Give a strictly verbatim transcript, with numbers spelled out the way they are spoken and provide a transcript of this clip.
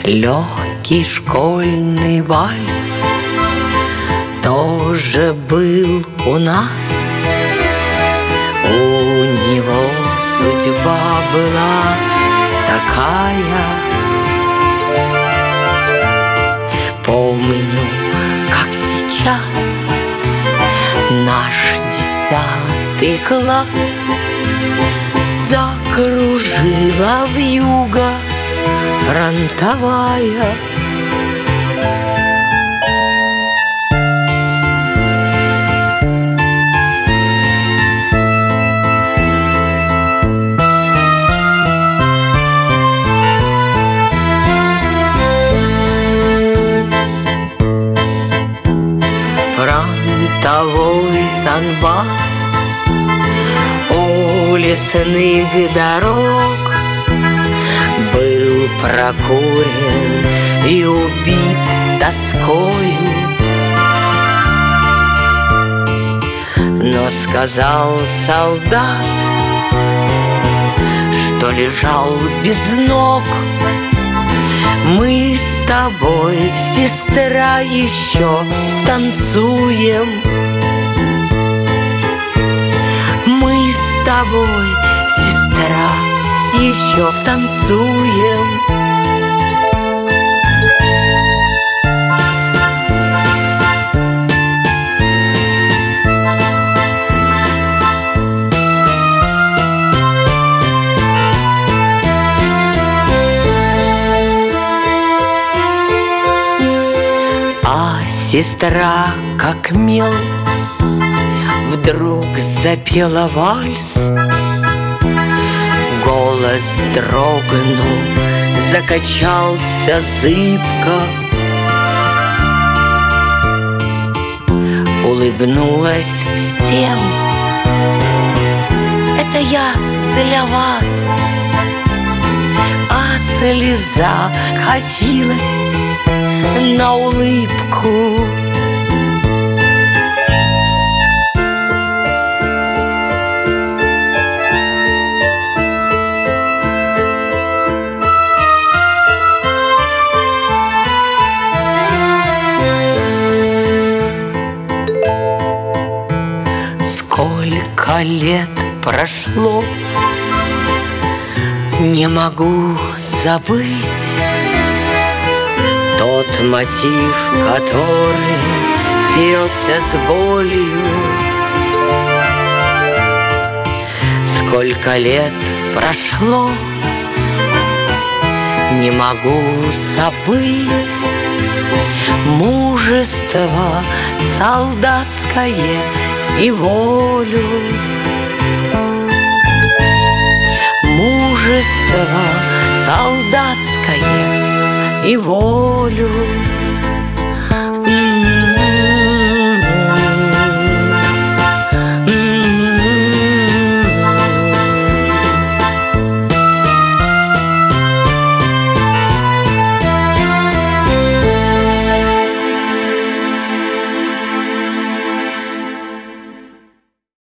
Легкий школьный вальс тоже был у нас. У него судьба была такая. Помню, как сейчас наш десятый класс закружила вьюга фронтовая. Фронтовой санбат у лесных дорог был прокурен и убит тоскою. Но сказал солдат, что лежал без ног: мы с тобой, сестра, еще танцуем. Мы с тобой, сестра, еще танцуем. А сестра, как мел, вдруг запела вальс. Голос дрогнул, закачался зыбко. Улыбнулась всем: это я для вас. А слеза катилась на улыбку. Сколько лет прошло, не могу забыть тот мотив, который пелся с болью. Сколько лет прошло, не могу забыть мужество солдатское и волю. Мужество солдатское и волю.